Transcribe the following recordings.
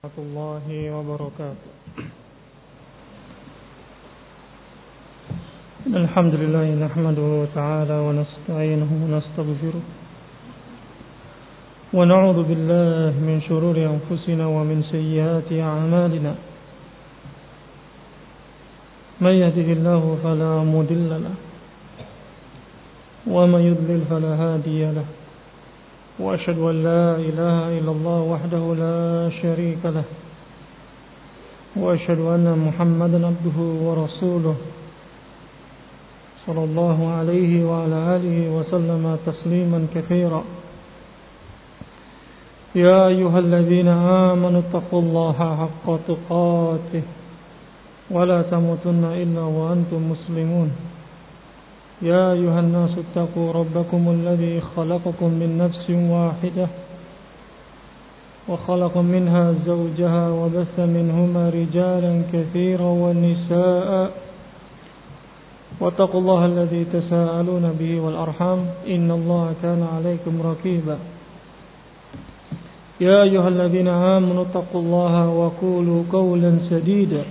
ورحمة الله وبركاته. الحمد لله نحمده تعالى ونستعينه ونستغفره ونعوذ بالله من شرور أنفسنا ومن سيئات أعمالنا. من يهده الله فلا مضل له ومن يضلل فلا هادي له. وأشهد أن لا إله إلا الله وحده لا شريك له وأشهد أن محمدا عبده ورسوله صلى الله عليه وعلى آله وسلم تسليما كثيرا. يا أيها الذين آمنوا اتقوا الله حق تقاته ولا تموتن إلا وأنتم مسلمون. يا أيها الناس اتقوا ربكم الذي خلقكم من نفس واحدة وخلق منها زوجها وبث منهما رجالا كثيرا ونساء واتقوا الله الذي تساءلون به والأرحام إن الله كان عليكم رقيبا. يا أيها الذين آمنوا اتقوا الله وقولوا قولا سديدا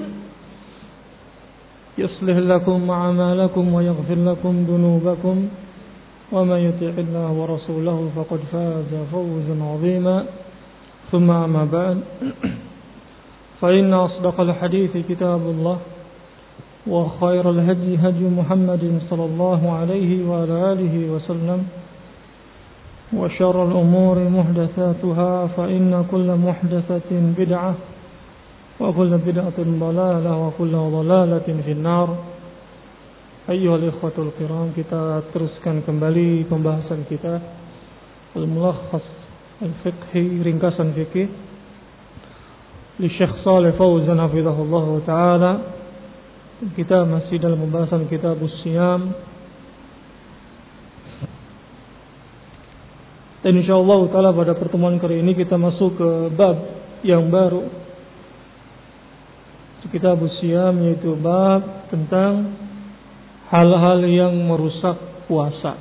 يصلح لكم أعمالكم ويغفر لكم ذنوبكم ومن يطع الله ورسوله فقد فاز فوزا عظيما. ثم أما بعد فإن أصدق الحديث كتاب الله وخير الهدي هدي محمد صلى الله عليه وعلى آله وسلم وشر الأمور محدثاتها فإن كل محدثة بدعة وكل بدعة ضلالة وكل ضلالة في النار. أيها الإخوة الكرام, kita teruskan kembali pembahasan kita Al-Mulakhas Al-Fiqhi, ringkasan fikih li Syekh Shalih Fauzan hafizahullah taala. Kita masih dalam pembahasan kitab As-Siyam, dan insyaallah taala pada pertemuan kali ini kita masuk ke bab yang baru kitab As-Siyam, yaitu bab tentang hal-hal yang merusak puasa.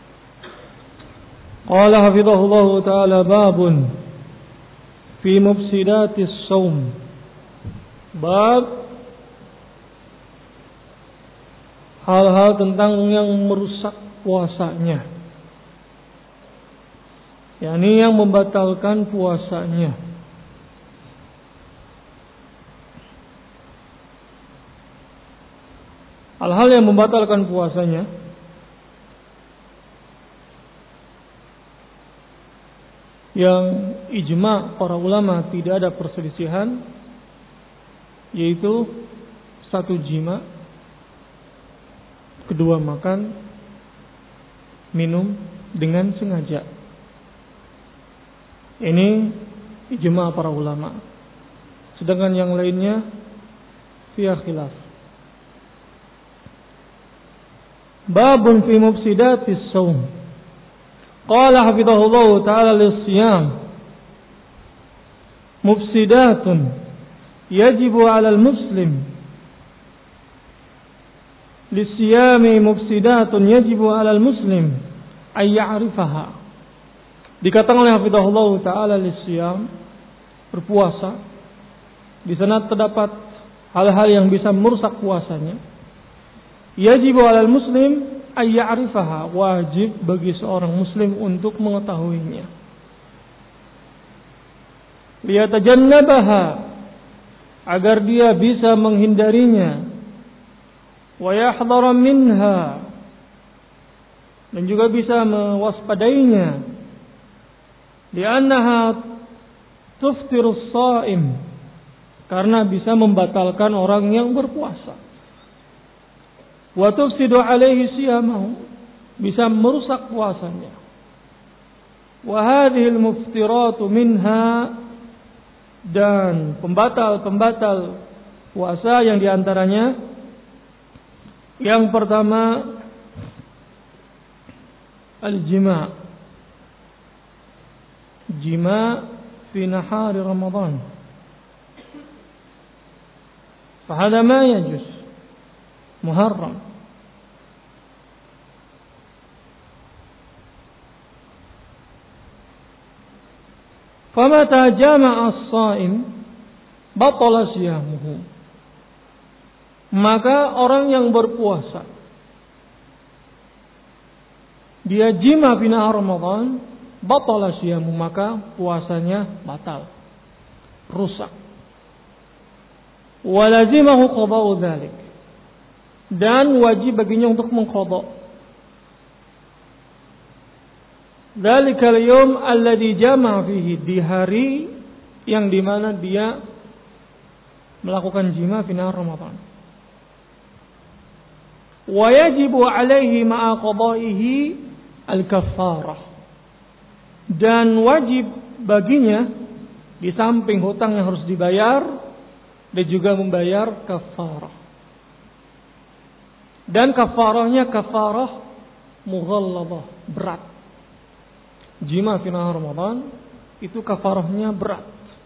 Qala hafizahullah taala babun fi mufsidatis shaum. Bab hal-hal tentang yang merusak puasanya, yakni yang membatalkan puasanya. Hal-hal yang membatalkan puasanya yang ijma' para ulama tidak ada perselisihan, yaitu satu, jima, kedua, makan, minum dengan sengaja. Ini ijma' para ulama. Sedangkan yang lainnya fiha khilaf. Babun fi mufsidatis shaum. Qala hafizahullah ta'ala lis-siyam mufsidatun yajibu 'alal muslim. Lis-siyami mufsidatun yajibu 'alal muslim ay ya'rifaha. Dikatakan oleh hafizahullah ta'ala lis-siyam, berpuasa, di sana terdapat hal-hal yang bisa merusak puasanya. Yajibu 'alal muslim ay ya'rifaha, wajib bagi seorang muslim untuk mengetahuinya. Liyatajannabaha, agar dia bisa menghindarinya. Wa yahdhara minha, dan juga bisa mewaspadainya. Li'annaha tuftirus shaim, karena bisa membatalkan orang yang berpuasa. Wa tufsidu alaihi siyamahu, bisa merusak puasanya. Wa hadhil muftiratu minha, dan pembatal-pembatal puasa yang diantaranya, yang pertama al-jima', jima' fi nahari Ramadan. Fahada ma yajuz, muharram. Famata jama'a as-shaim, batala siyamuhu. Maka orang yang berpuasa, dia jima fi nahar Ramadan, batala siyamuhu, maka puasanya batal, rusak. Walazimahu qada'u dzalik, dan wajib baginya untuk mengqada' dzalikal yaum alladzi jama'a fihi, di hari yang dimana dia melakukan jima fi nahar Ramadan. Wa yajibu alaihi ma'a qada'ihi al-kaffarah, dan wajib baginya di samping hutang yang harus dibayar dan juga membayar kaffarah. Dan kaffarahnya kaffarah mughalladhah, berat. Jima fi nahar Ramadan itu kaffarahnya berat.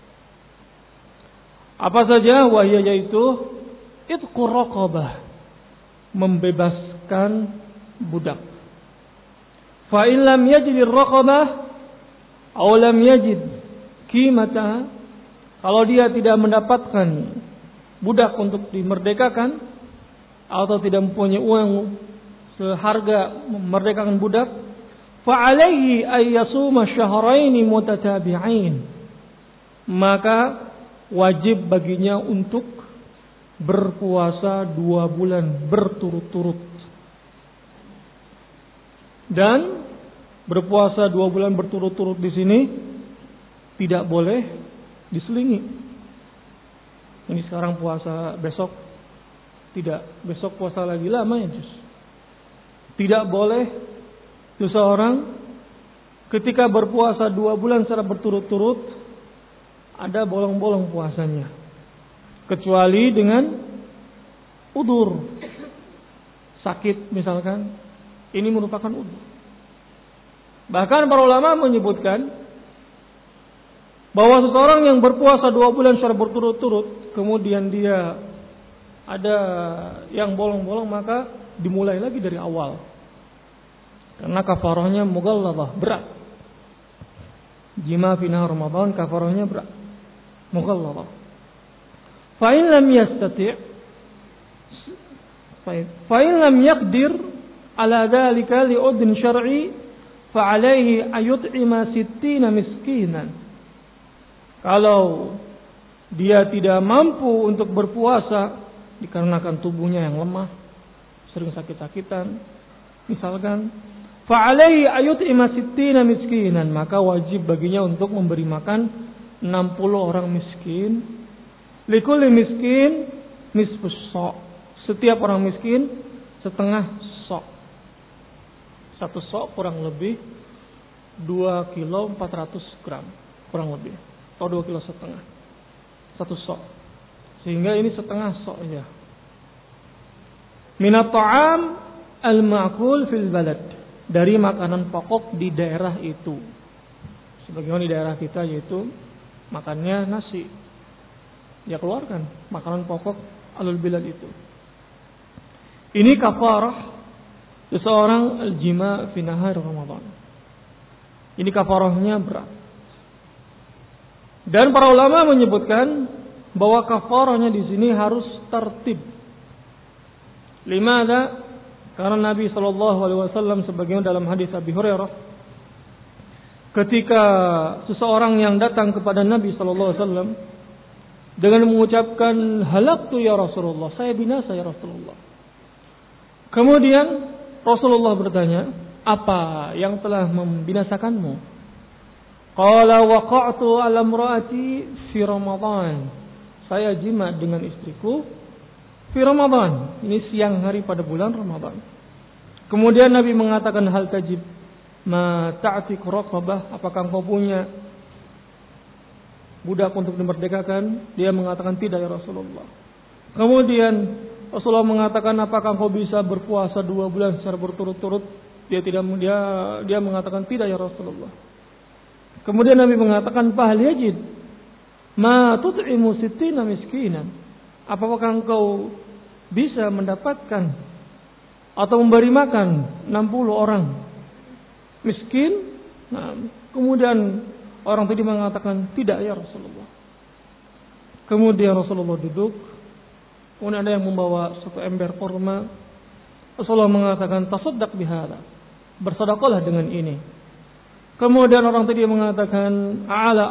Apa saja? Wahya, yaitu itqur raqabah, membebaskan budak. Fa in lam yajid ar-raqabah aw lam yajid qimataha, kalau dia tidak mendapatkan budak untuk dimerdekakan atau tidak mempunyai uang seharga memerdekakan budak, fa alaihi ay yasuma syahrayn mutatabi'ain, maka wajib baginya untuk berpuasa 2 bulan berturut-turut. Dan berpuasa 2 bulan berturut-turut di sini tidak boleh diselingi. Ini sekarang puasa, besok tidak, besok puasa lagi lama ya jus. Tidak boleh seseorang ketika berpuasa 2 bulan secara berturut-turut ada bolong-bolong puasanya, kecuali dengan udzur, sakit misalkan, ini merupakan udzur. Bahkan para ulama menyebutkan bahwa seseorang yang berpuasa 2 bulan secara berturut-turut, kemudian dia ada yang bolong-bolong, maka dimulai lagi dari awal, karena kafarahnya mughalladhah, berat. Jima fi nahar Ramadan kafarahnya berat, mughalladhah. Fa in lam yastati' fa in lam yaqdir ala dhalika li udn syar'i fa alayhi ayut'ima 60 miskinan. Kalau dia tidak mampu untuk berpuasa dikarenakan tubuhnya yang lemah, sering sakit-sakitan misalkan, fa alayhi ayut'ima 60 miskinan, maka wajib baginya untuk memberi makan 60 orang miskin. Likulli miskin nisfus sa', setiap orang miskin setengah sa'. 1 sa' kurang lebih 2 kilo 400 gram kurang lebih, atau 2 kilo setengah 1 sa', sehingga ini setengah sa' saja. Minat ta'am al-ma'kul fil balad, dari makanan pokok di daerah itu. Sebagaimana di daerah kita, yaitu makannya nasi, ya keluarkan makanan pokok alul bilad itu. Ini kafarah seseorang al-jima fi nahar Ramadan. Ini kafarahnya berat. Dan para ulama menyebutkan bahwa kafarahnya di sini harus tertib. Limada? Karena Nabi SAW sebagaimana dalam hadis Abi Hurairah, ketika seseorang yang datang kepada Nabi SAW dengan mengucapkan halaktu ya Rasulullah, saya binasa ya Rasulullah. Kemudian Rasulullah bertanya, apa yang telah membinasakanmu? Qala waqa'tu ala imraati fi Ramadan, saya jima dengan istriku fi Ramadan, ini siang hari pada bulan Ramadan. Kemudian Nabi mengatakan, hal tajib ma ta'tiq raqabah, apakah engkau punya budak untuk dimerdekakan? Dia mengatakan tidak ya Rasulullah. Kemudian Rasulullah mengatakan, apakah engkau bisa berpuasa 2 bulan secara berturut-turut? Dia mengatakan tidak ya Rasulullah. Kemudian Nabi mengatakan, fahal yajid ma tut'imu 60 miskinan, apakah engkau bisa mendapatkan atau memberi makan 60 orang miskin? Nah, kemudian orang tadi mengatakan tidak ya Rasulullah. Kemudian Rasulullah duduk. Kemudian ada yang membawa satu ember kurma. Rasulullah mengatakan, tasaddaq bihadza. Bersedekahlah dengan ini. Kemudian orang tadi mengatakan, ala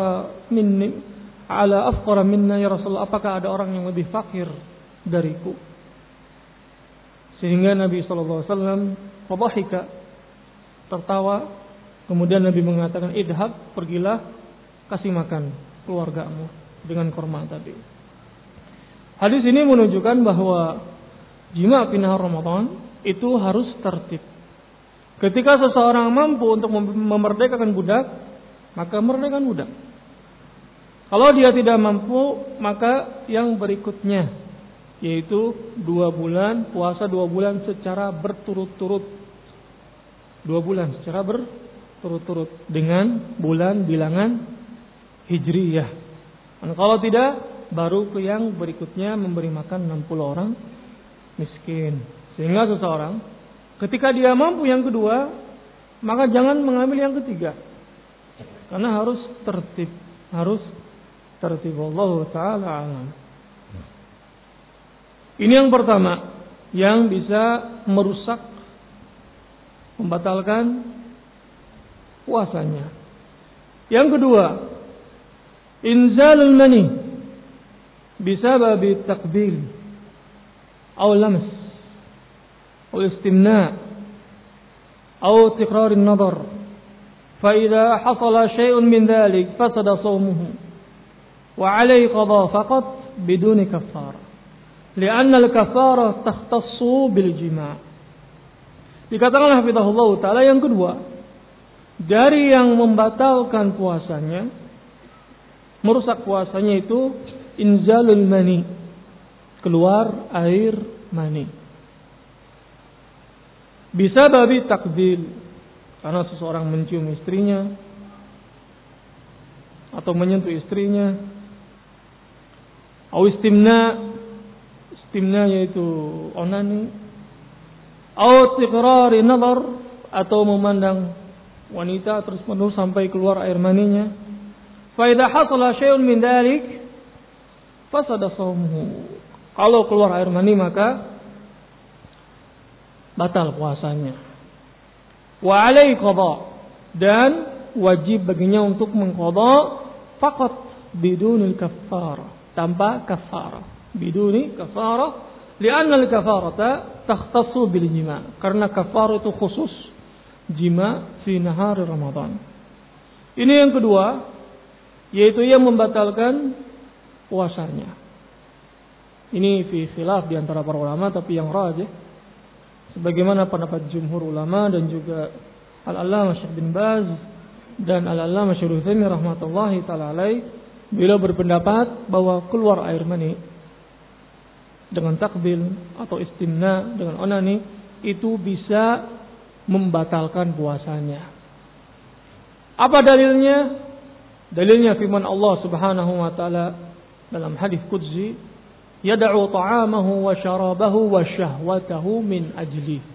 afqara minna ya Rasulullah, apakah ada orang yang lebih fakir dariku? Sehingga Nabi sallallahu alaihi wasallam fadhahika, tertawa. Kemudian Nabi mengatakan, idhab, pergilah kasih makan keluargamu dengan kurma tadi. Hadis ini menunjukkan bahwa jima' fi nahar Ramadan itu harus tertib. Ketika seseorang mampu untuk memerdekakan budak, maka merdekakan budak. Kalau dia tidak mampu, maka yang berikutnya, yaitu 2 bulan, puasa 2 bulan secara berturut-turut. 2 bulan secara berturut-turut dengan bulan bilangan Hijriyah. Dan kalau tidak, baru ke yang berikutnya memberi makan 60 orang miskin. Sehingga seseorang ketika dia mampu yang kedua, maka jangan mengambil yang ketiga. Karena harus tertib. Allah Ta'ala alam. Ini yang pertama, yang bisa merusak, membatalkan puasanya. Yang kedua, inzalul mani bisababi taqbil atau lams أو استمناء أو تكرار النظر فإذا حصل شيء من ذلك فسد صومه وعليه قضاء فقط بدون كفارة لأن الكفارة تختص بالجماع. Dikatakan hafizahullah ta'ala yang kedua, dari yang membatalkan puasanya, merusak puasanya itu inzalul mani, keluar air mani. Bisa babi takdil, karena seseorang mencium istrinya atau menyentuh istrinya. Atau istimna yaitu onani. Atau tikrari nazar, atau memandang wanita terus menerus sampai keluar air maninya. Fa idza hasala syai'un min dzalik fasada shaumuhu. Kalau keluar air mani maka batal puasanya. Wa alaihi qada, dan wajib baginya untuk mengqada faqat bidunil kafarah, tanpa kafarah. Biduni kafarah, li'anna al-kafarata takhtassu bil jima', karena kafarah itu khusus jima' fi nahar Ramadan. Ini yang kedua, yaitu yang membatalkan puasanya. Ini fi khilaf di antara para ulama, tapi yang rajih sebagaimana pendapat jumhur ulama dan juga Al-Allamah Syekh bin Baz dan Al-Allamah Syekh Utsaimin rahmatullahi taala alaih, beliau berpendapat bahwa keluar air mani dengan takbil atau istimna dengan onani itu bisa membatalkan puasanya. Apa dalilnya? Dalilnya firman Allah Subhanahu wa taala dalam hadis qudsi, yad'u ta'amahu wa syarabahu wa syahwatahu min ajli.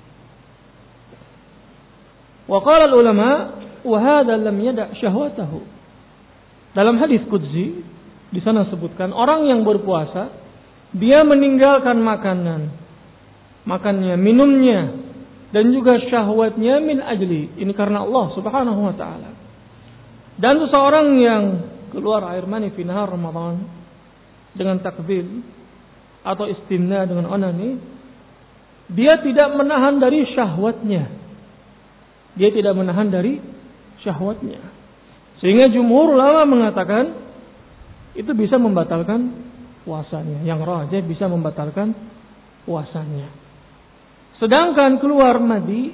Wa qala al-ulama wa hadha lam yada' syahwatahu. Dalam hadis qudsi di sana sebutkan orang yang berpuasa dia meninggalkan makannya, minumnya dan juga syahwatnya min ajli. Ini karena Allah Subhanahu wa taala. Dan seseorang yang keluar air mani fi nahar Ramadan dengan takbil atau istimna dengan onani, dia tidak menahan dari syahwatnya. Sehingga jumhur ulama mengatakan itu bisa membatalkan puasanya. Yang rajih bisa membatalkan puasanya. Sedangkan keluar madi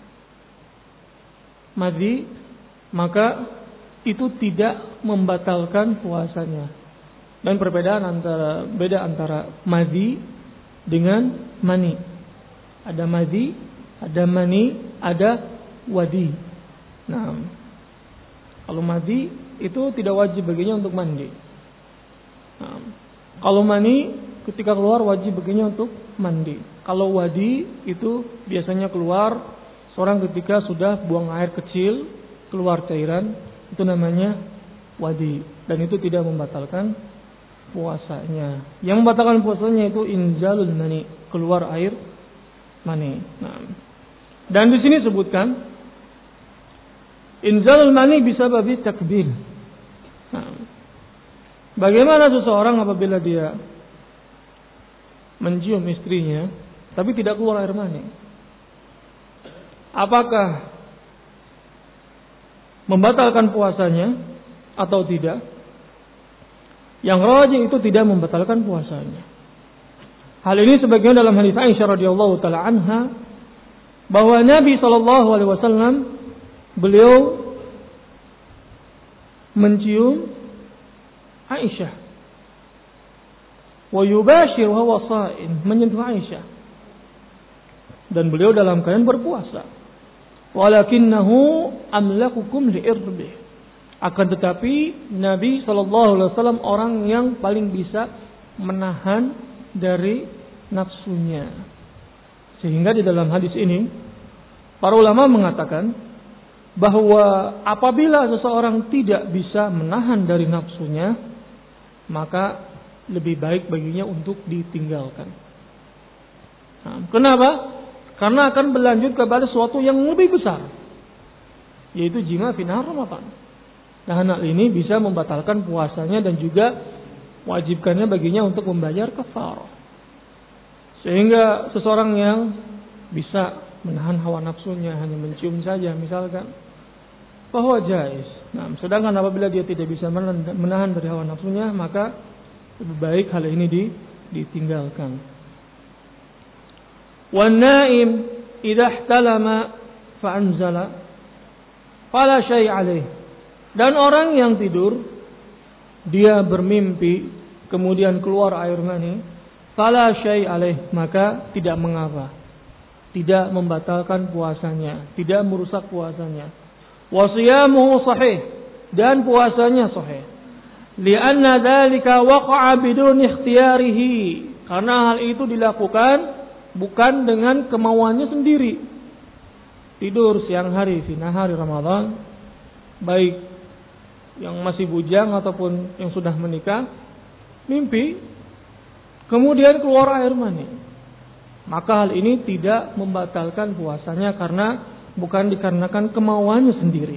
maka itu tidak membatalkan puasanya. Dan beda antara madhi dengan mani. Ada madhi, ada mani, ada wadi. Nah, kalau madhi itu tidak wajib baginya untuk mandi. Nah, kalau mani ketika keluar wajib baginya untuk mandi. Kalau wadi itu biasanya keluar seorang ketika sudah buang air kecil, keluar cairan, itu namanya wadi. Dan itu tidak membatalkan puasanya. Yang membatalkan puasanya itu inzalul mani, keluar air mani. Nah, dan di sini sebutkan inzalul mani bisa babi takbil. Nah, bagaimana seseorang apabila dia mencium istrinya tapi tidak keluar air mani? Apakah membatalkan puasanya atau tidak? Yang rajih itu tidak membatalkan puasanya. Hal ini sebagaimana dalam hadis Aisyah radhiyallahu taala anha bahwa Nabi sallallahu alaihi wasallam beliau mencium Aisyah wa yubashir wa huwa sha'im, menyentuh Aisyah dan beliau dalam keadaan berpuasa. Walakinnahu amlakukum li'irbi. Akan tetapi Nabi SAW orang yang paling bisa menahan dari nafsunya. Sehingga di dalam hadis ini para ulama mengatakan bahwa apabila seseorang tidak bisa menahan dari nafsunya, maka lebih baik baginya untuk ditinggalkan. Nah, kenapa? Karena akan berlanjut kepada sesuatu yang lebih besar, yaitu jima fi nahar Ramadan. Nah, hal ini bisa membatalkan puasanya dan juga wajibkannya baginya untuk membayar kafarah. Sehingga seseorang yang bisa menahan hawa nafsunya hanya mencium saja misalkan, bahwa jais. Nah, sedangkan apabila dia tidak bisa menahan dari hawa nafsunya, maka lebih baik hal ini ditinggalkan. Wan naim idza ihtalama fa anzala fala syai' alaihi. Dan orang yang tidur dia bermimpi kemudian keluar air mani, fala syai' alaih, maka tidak mengapa, tidak membatalkan puasanya, tidak merusak puasanya. Wa siyamuhu sahih, dan puasanya sahih. Lianna dzalika waqa'a bidun ikhtiyarihi, karena hal itu dilakukan bukan dengan kemauannya sendiri. Tidur siang hari fi nahari Ramadan, baik yang masih bujang ataupun yang sudah menikah, mimpi kemudian keluar air mani, maka hal ini tidak membatalkan puasanya karena bukan dikarenakan kemauannya sendiri.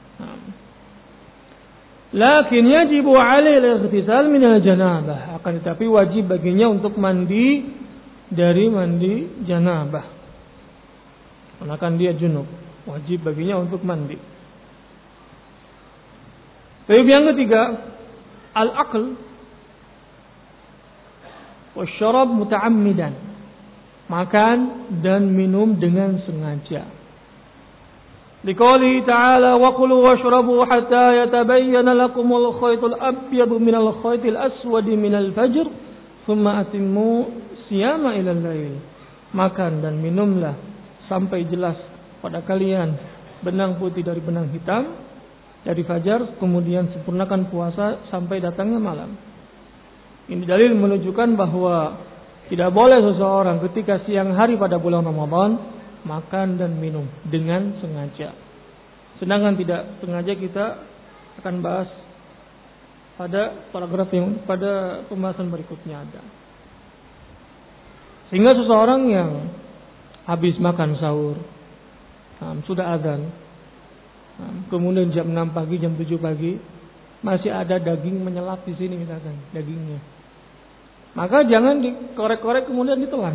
Lakin yajibu alaihi al-ightisal min al-janabah, akan tetapi wajib baginya untuk mandi dari mandi janabah. Karena kan dia junub, wajib baginya untuk mandi. Baik, yang ketiga, al-aql wa syarab muta'ammidan, makan dan minum dengan sengaja. Liqouli ta'ala wa kulu washrabu hatta yatabayyana lakumul khaytul abyadu minal khaytil aswadi minal fajr thumma atimmu siyama ilal lail. Makan dan minumlah sampai jelas pada kalian benang putih dari benang hitam dari fajar, kemudian sempurnakan puasa sampai datangnya malam. Ini dalil menunjukkan bahwa tidak boleh seseorang ketika siang hari pada bulan Ramadan makan dan minum dengan sengaja. Sedangkan tidak sengaja kita akan bahas pada paragraf yang pada pembahasan berikutnya ada. Sehingga seseorang yang habis makan sahur, sudah azan, kemudian jam 6 pagi, jam 7 pagi masih ada daging menyelap di sini misalkan, dagingnya, maka jangan dikorek-korek kemudian ditelan,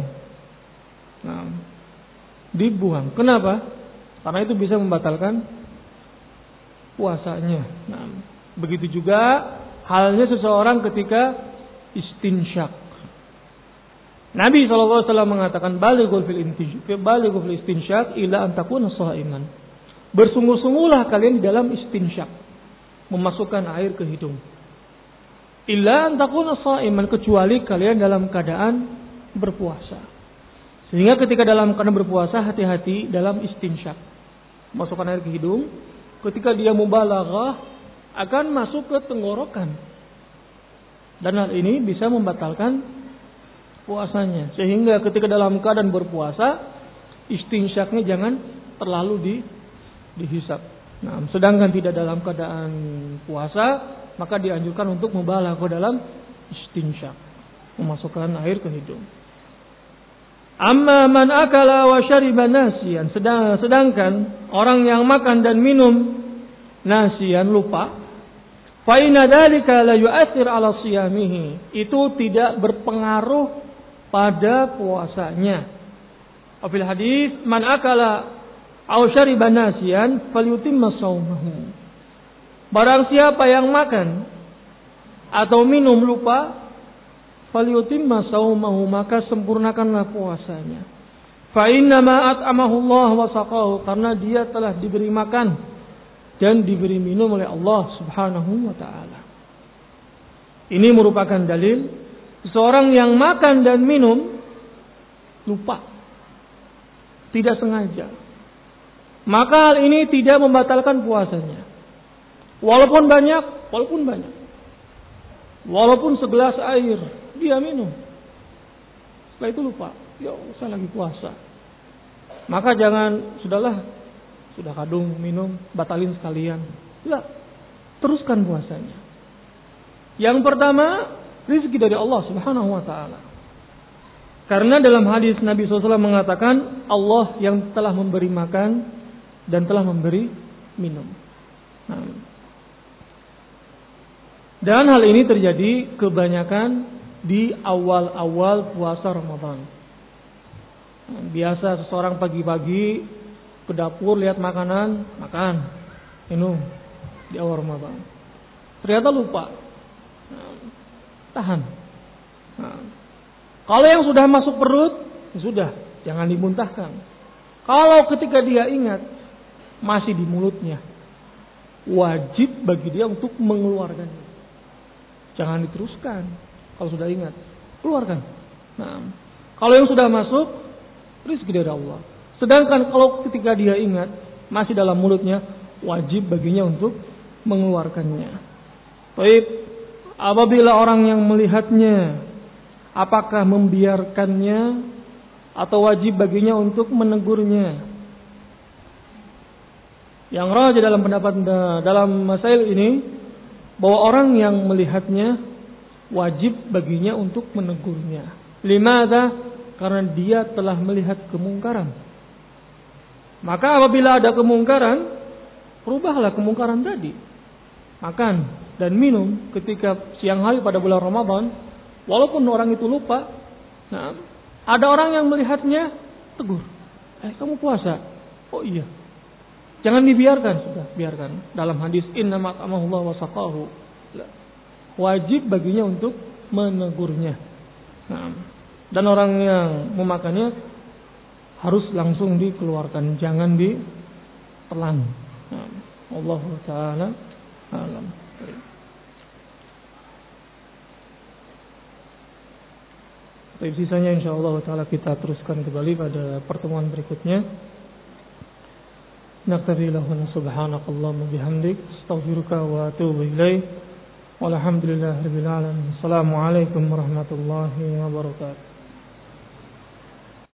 dibuang. Kenapa? Karena itu bisa membatalkan puasanya. Begitu juga halnya seseorang ketika istinsyak. Nabi SAW mengatakan balighul fil istinsyak ila an takuna sha'iman. Bersungguh-sungguhlah kalian di dalam istinsyak, memasukkan air ke hidung. Illa an takuna sha'iman, kecuali kalian dalam keadaan berpuasa. Sehingga ketika dalam keadaan berpuasa, hati-hati dalam istinsyak, masukkan air ke hidung. Ketika dia mubalaghah akan masuk ke tenggorokan, dan hal ini bisa membatalkan puasanya. Sehingga ketika dalam keadaan berpuasa, istinsyaknya jangan terlalu dihisap. Sedangkan tidak dalam keadaan puasa, maka dianjurkan untuk mubalaghah dalam istinsyak, memasukkan air ke hidung. Amma man akala wa syariba nasiyan, sedangkan orang yang makan dan minum nasiyan, lupa, fa inna dzalika la yu'athir ala siyamihi, itu tidak berpengaruh pada puasanya. Fil hadis man akala aw syariba nasiyan falyutimma shaumahu, barang siapa yang makan atau minum lupa, falyutimma shaumahu, maka sempurnakanlah puasanya. Fa inna ma at'amahu Allah wa saqahu, karena dia telah diberi makan dan diberi minum oleh Allah Subhanahu wa taala. Ini merupakan dalil seseorang yang makan dan minum lupa, tidak sengaja, maka hal ini tidak membatalkan puasanya. Walaupun banyak, walaupun segelas air dia minum, setelah itu lupa, ya saya lagi puasa, maka jangan, sudah kadung minum, batalin sekalian. Ya, teruskan puasanya. Yang pertama, rezeki dari Allah Subhanahu wa taala. Karena dalam hadis Nabi SAW mengatakan, Allah yang telah memberi makan dan telah memberi minum. Dan hal ini terjadi kebanyakan di awal-awal puasa Ramadan. Biasa seseorang pagi-pagi ke dapur, lihat makanan, makan, minum di awal Ramadan. Ternyata lupa. Tahan. Kalau yang sudah masuk perut, ya sudah, jangan dimuntahkan. Kalau ketika dia ingat masih di mulutnya, wajib bagi dia untuk mengeluarkannya. Jangan diteruskan. Kalau sudah ingat, keluarkan. Kalau yang sudah masuk, rezeki dari Allah. Sedangkan kalau ketika dia ingat masih dalam mulutnya, wajib baginya untuk mengeluarkannya. Baik, apabila orang yang melihatnya, apakah membiarkannya atau wajib baginya untuk menegurnya? Yang rajih dalam pendapat dalam masail ini, bahwa orang yang melihatnya wajib baginya untuk menegurnya. Limadza? Karena dia telah melihat kemungkaran. Maka apabila ada kemungkaran, rubahlah kemungkaran tadi. Makan dan minum ketika siang hari pada bulan Ramadan, walaupun orang itu lupa. Ada orang yang melihatnya, tegur. Kamu puasa? Oh iya. Jangan dibiarkan, sudah biarkan. Dalam hadis innama at'amahu Allah wa saqahu, wajib baginya untuk menegurnya. Dan orang yang memakannya harus langsung dikeluarkan, jangan ditelan. Allah Taala alam. Baik, sisanya insyaallah taala kita teruskan kembali pada pertemuan berikutnya. Naktafi lahu subhanakallahumma bihamdik, astaghfiruka wa atubu ilaik. Walhamdulillahirabbil alamin. Assalamualaikum warahmatullahi wabarakatuh.